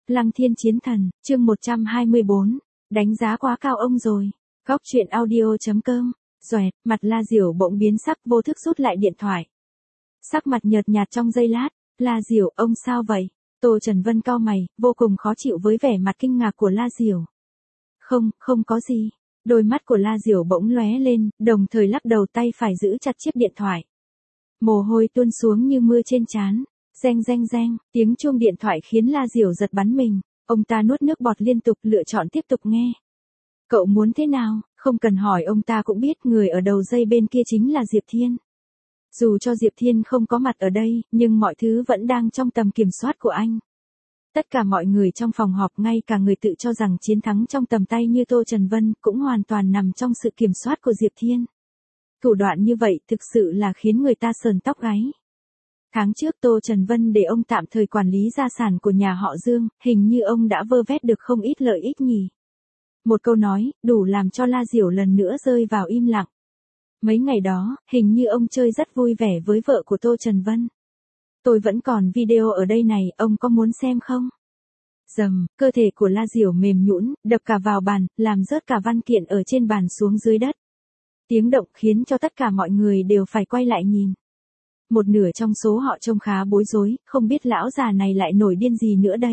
Lăng Thiên Chiến Thần, chương 124, đánh giá quá cao ông rồi. Góc truyện audio.com, xoẹt, mặt La Diểu bỗng biến sắc vô thức rút lại điện thoại. Sắc mặt nhợt nhạt trong giây lát, La Diểu, ông sao vậy? Tô Trần Vân cau mày, vô cùng khó chịu với vẻ mặt kinh ngạc của La Diểu. Không có gì. Đôi mắt của La Diểu bỗng lóe lên, đồng thời lắc đầu, tay phải giữ chặt chiếc điện thoại. Mồ hôi tuôn xuống như mưa trên trán. Reng reng reng, tiếng chuông điện thoại khiến La Diểu giật bắn mình. Ông ta nuốt nước bọt liên tục, lựa chọn tiếp tục nghe. Cậu muốn thế nào? Không cần hỏi ông ta cũng biết người ở đầu dây bên kia chính là Diệp Thiên. Dù cho Diệp Thiên không có mặt ở đây, nhưng mọi thứ vẫn đang trong tầm kiểm soát của anh. Tất cả mọi người trong phòng họp, ngay cả người tự cho rằng chiến thắng trong tầm tay như Tô Trần Vân, cũng hoàn toàn nằm trong sự kiểm soát của Diệp Thiên. Thủ đoạn như vậy thực sự là khiến người ta sờn tóc gáy. Tháng trước Tô Trần Vân để ông tạm thời quản lý gia sản của nhà họ Dương, hình như ông đã vơ vét được không ít lợi ích nhỉ. Một câu nói, đủ làm cho La Diểu lần nữa rơi vào im lặng. Mấy ngày đó, hình như ông chơi rất vui vẻ với vợ của Tô Trần Vân. Tôi vẫn còn video ở đây này, ông có muốn xem không? Dầm, cơ thể của La Diểu mềm nhũn, đập cả vào bàn, làm rớt cả văn kiện ở trên bàn xuống dưới đất. Tiếng động khiến cho tất cả mọi người đều phải quay lại nhìn. Một nửa trong số họ trông khá bối rối, không biết lão già này lại nổi điên gì nữa đây.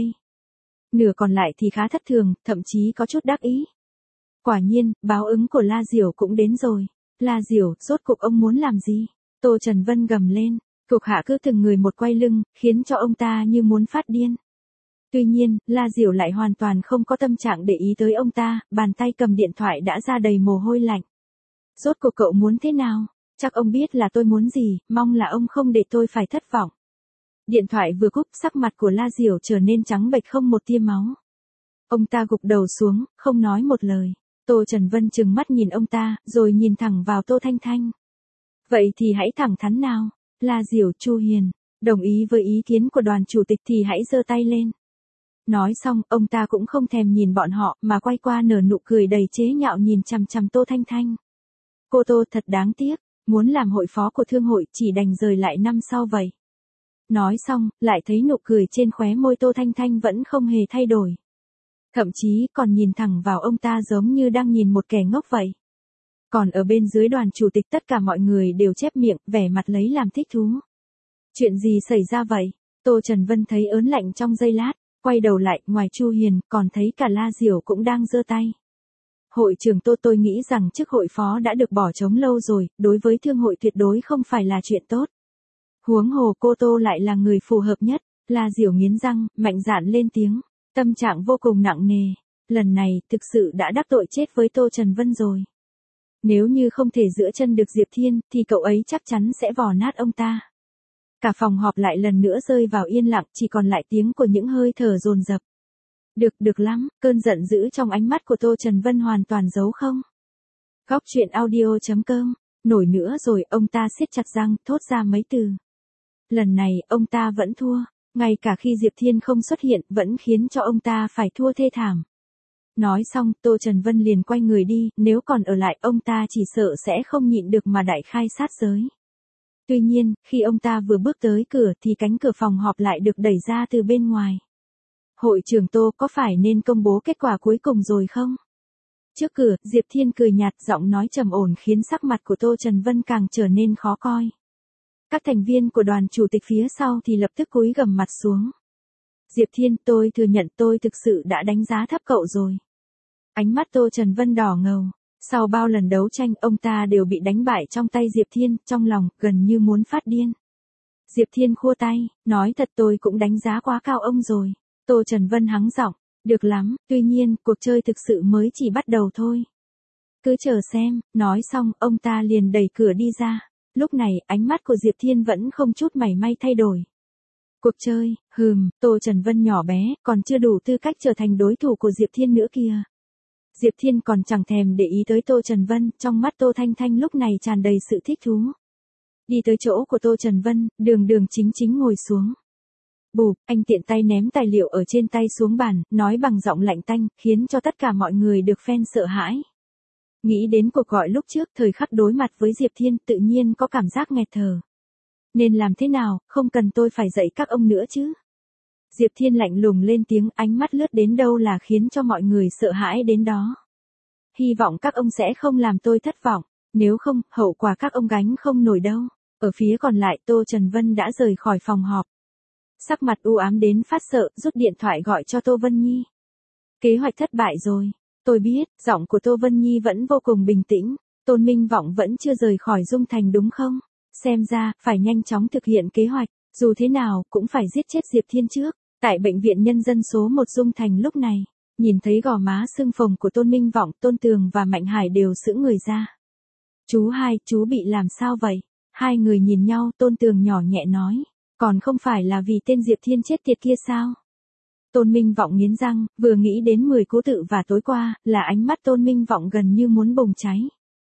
Nửa còn lại thì khá thất thường, thậm chí có chút đắc ý. Quả nhiên, báo ứng của La Diểu cũng đến rồi. La Diểu, rốt cuộc ông muốn làm gì? Tô Trần Vân gầm lên, thuộc hạ cứ từng người một quay lưng, khiến cho ông ta như muốn phát điên. Tuy nhiên, La Diểu lại hoàn toàn không có tâm trạng để ý tới ông ta, bàn tay cầm điện thoại đã ra đầy mồ hôi lạnh. Rốt cuộc cậu muốn thế nào? Chắc ông biết là tôi muốn gì, mong là ông không để tôi phải thất vọng. Điện thoại vừa cúp, sắc mặt của La Diểu trở nên trắng bệch không một tia máu. Ông ta gục đầu xuống, không nói một lời. Tô Trần Vân trừng mắt nhìn ông ta, rồi nhìn thẳng vào Tô Thanh Thanh. Vậy thì hãy thẳng thắn nào. La Diểu, Chu Hiền, đồng ý với ý kiến của đoàn chủ tịch thì hãy giơ tay lên. Nói xong, ông ta cũng không thèm nhìn bọn họ, mà quay qua nở nụ cười đầy chế nhạo nhìn chằm chằm Tô Thanh Thanh. Cô Tô thật đáng tiếc. Muốn làm hội phó của thương hội chỉ đành rời lại năm sau vậy. Nói xong, lại thấy nụ cười trên khóe môi Tô Thanh Thanh vẫn không hề thay đổi. Thậm chí còn nhìn thẳng vào ông ta giống như đang nhìn một kẻ ngốc vậy. Còn ở bên dưới đoàn chủ tịch tất cả mọi người đều chép miệng, vẻ mặt lấy làm thích thú. Chuyện gì xảy ra vậy? Tô Trần Vân thấy ớn lạnh trong giây lát, quay đầu lại, ngoài Chu Hiền, còn thấy cả La Diểu cũng đang giơ tay. Hội trưởng Tô, tôi nghĩ rằng chức hội phó đã được bỏ trống lâu rồi, đối với thương hội tuyệt đối không phải là chuyện tốt. Huống hồ cô Tô lại là người phù hợp nhất. La Diểu nghiến răng, mạnh dạn lên tiếng, tâm trạng vô cùng nặng nề. Lần này, thực sự đã đắc tội chết với Tô Trần Vân rồi. Nếu như không thể giữ chân được Diệp Thiên, thì cậu ấy chắc chắn sẽ vò nát ông ta. Cả phòng họp lại lần nữa rơi vào yên lặng, chỉ còn lại tiếng của những hơi thở dồn dập. Được lắm, cơn giận dữ trong ánh mắt của Tô Trần Vân hoàn toàn giấu không. Góc truyện audio.com, nổi nữa rồi, ông ta siết chặt răng, thốt ra mấy từ. Lần này, ông ta vẫn thua, ngay cả khi Diệp Thiên không xuất hiện, vẫn khiến cho ông ta phải thua thê thảm. Nói xong, Tô Trần Vân liền quay người đi, nếu còn ở lại, ông ta chỉ sợ sẽ không nhịn được mà đại khai sát giới. Tuy nhiên, khi ông ta vừa bước tới cửa thì cánh cửa phòng họp lại được đẩy ra từ bên ngoài. Hội trưởng Tô, có phải nên công bố kết quả cuối cùng rồi không? Trước cửa, Diệp Thiên cười nhạt, giọng nói trầm ổn khiến sắc mặt của Tô Trần Vân càng trở nên khó coi. Các thành viên của đoàn chủ tịch phía sau thì lập tức cúi gằm mặt xuống. Diệp Thiên, tôi thừa nhận tôi thực sự đã đánh giá thấp cậu rồi. Ánh mắt Tô Trần Vân đỏ ngầu. Sau bao lần đấu tranh, ông ta đều bị đánh bại trong tay Diệp Thiên, trong lòng gần như muốn phát điên. Diệp Thiên khua tay, nói thật tôi cũng đánh giá quá cao ông rồi. Tô Trần Vân hắng giọng, được lắm, tuy nhiên, cuộc chơi thực sự mới chỉ bắt đầu thôi. Cứ chờ xem, nói xong, ông ta liền đẩy cửa đi ra. Lúc này, ánh mắt của Diệp Thiên vẫn không chút mảy may thay đổi. Cuộc chơi, Tô Trần Vân nhỏ bé, còn chưa đủ tư cách trở thành đối thủ của Diệp Thiên nữa kìa. Diệp Thiên còn chẳng thèm để ý tới Tô Trần Vân, trong mắt Tô Thanh Thanh lúc này tràn đầy sự thích thú. Đi tới chỗ của Tô Trần Vân, đường chính ngồi xuống. Bụp, anh tiện tay ném tài liệu ở trên tay xuống bàn, nói bằng giọng lạnh tanh, khiến cho tất cả mọi người được phen sợ hãi. Nghĩ đến cuộc gọi lúc trước, thời khắc đối mặt với Diệp Thiên, tự nhiên có cảm giác nghẹt thở. Nên làm thế nào, không cần tôi phải dạy các ông nữa chứ. Diệp Thiên lạnh lùng lên tiếng, ánh mắt lướt đến đâu là khiến cho mọi người sợ hãi đến đó. Hy vọng các ông sẽ không làm tôi thất vọng, nếu không, hậu quả các ông gánh không nổi đâu. Ở phía còn lại Tô Trần Vân đã rời khỏi phòng họp. Sắc mặt u ám đến phát sợ, rút điện thoại gọi cho Tô Vân Nhi. Kế hoạch thất bại rồi. Tôi biết, giọng của Tô Vân Nhi vẫn vô cùng bình tĩnh. Tôn Minh Vọng vẫn chưa rời khỏi Dung Thành đúng không? Xem ra, phải nhanh chóng thực hiện kế hoạch, dù thế nào, cũng phải giết chết Diệp Thiên trước. Tại bệnh viện nhân dân số 1 Dung Thành lúc này, nhìn thấy gò má sưng phồng của Tôn Minh Vọng, Tôn Tường và Mạnh Hải đều sững người ra. Chú hai, chú bị làm sao vậy? Hai người nhìn nhau, Tôn Tường nhỏ nhẹ nói. Còn không phải là vì tên Diệp Thiên chết tiệt kia sao? Tôn Minh Vọng nghiến răng, vừa nghĩ đến 10 cố tự và tối qua, là ánh mắt Tôn Minh Vọng gần như muốn bùng cháy.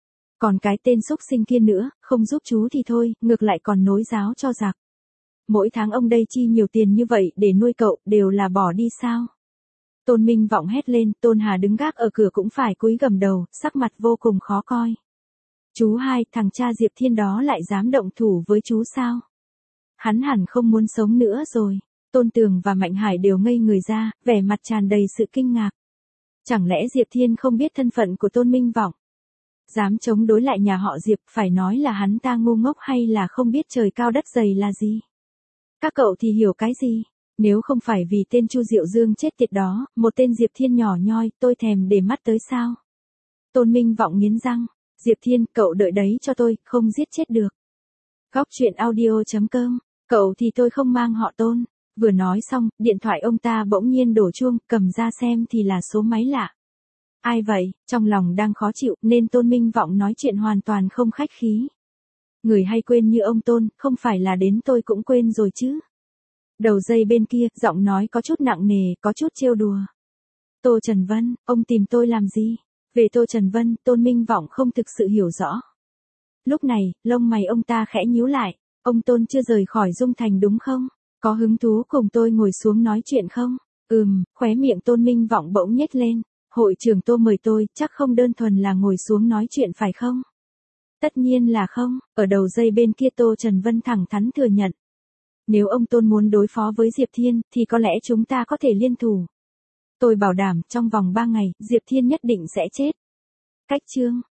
Còn cái tên xúc sinh kia nữa, không giúp chú thì thôi, ngược lại còn nối giáo cho giặc. Mỗi tháng ông đây chi nhiều tiền như vậy để nuôi cậu, đều là bỏ đi sao? Tôn Minh Vọng hét lên, Tôn Hà đứng gác ở cửa cũng phải cúi gằm đầu, sắc mặt vô cùng khó coi. Chú hai, thằng cha Diệp Thiên đó lại dám động thủ với chú sao? Hắn hẳn không muốn sống nữa rồi. Tôn Tường và Mạnh Hải đều ngây người ra, vẻ mặt tràn đầy sự kinh ngạc. Chẳng lẽ Diệp Thiên không biết thân phận của Tôn Minh Vọng? Dám chống đối lại nhà họ Diệp, phải nói là hắn ta ngu ngốc hay là không biết trời cao đất dày là gì? Các cậu thì hiểu cái gì? Nếu không phải vì tên Chu Diệu Dương chết tiệt đó, một tên Diệp Thiên nhỏ nhoi, tôi thèm để mắt tới sao? Tôn Minh Vọng nghiến răng, Diệp Thiên, cậu đợi đấy cho tôi, không giết chết được. Góc truyện audio.com, cậu thì tôi không mang họ Tôn. Vừa nói xong, điện thoại ông ta bỗng nhiên đổ chuông, cầm ra xem thì là số máy lạ. Ai vậy? Trong lòng đang khó chịu, nên Tôn Minh Vọng nói chuyện hoàn toàn không khách khí. Người hay quên như ông Tôn, không phải là đến tôi cũng quên rồi chứ. Đầu dây bên kia, giọng nói có chút nặng nề, có chút trêu đùa. Tô Trần Vân, ông tìm tôi làm gì? Về Tô Trần Vân, Tôn Minh Vọng không thực sự hiểu rõ. Lúc này, lông mày ông ta khẽ nhíu lại. Ông Tôn chưa rời khỏi Dung Thành đúng không? Có hứng thú cùng tôi ngồi xuống nói chuyện không? Khóe miệng Tôn Minh Vọng bỗng nhếch lên. Hội trưởng Tô mời tôi, chắc không đơn thuần là ngồi xuống nói chuyện phải không? Tất nhiên là không, ở đầu dây bên kia Tô Trần Vân thẳng thắn thừa nhận. Nếu ông Tôn muốn đối phó với Diệp Thiên, thì có lẽ chúng ta có thể liên thủ. Tôi bảo đảm, trong vòng 3 ngày, Diệp Thiên nhất định sẽ chết. Cách chương